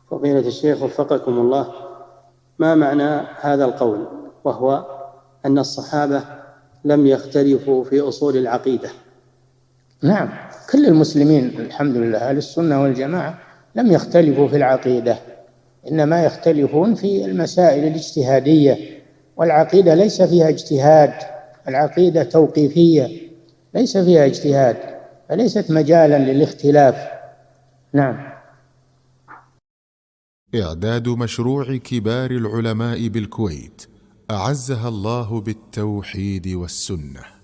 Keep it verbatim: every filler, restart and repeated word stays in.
فضيلة الشيخ وفقكم الله، ما معنى هذا القول وهو أن الصحابة لم يختلفوا في أصول العقيدة؟ نعم، كل المسلمين الحمد لله أهل السنة والجماعة لم يختلفوا في العقيدة، إنما يختلفون في المسائل الاجتهادية، والعقيدة ليس فيها اجتهاد، العقيدة توقيفية ليس فيها اجتهاد، فليست مجالا للاختلاف. نعم. إعداد مشروع كبار العلماء بالكويت أعزها الله بالتوحيد والسنة.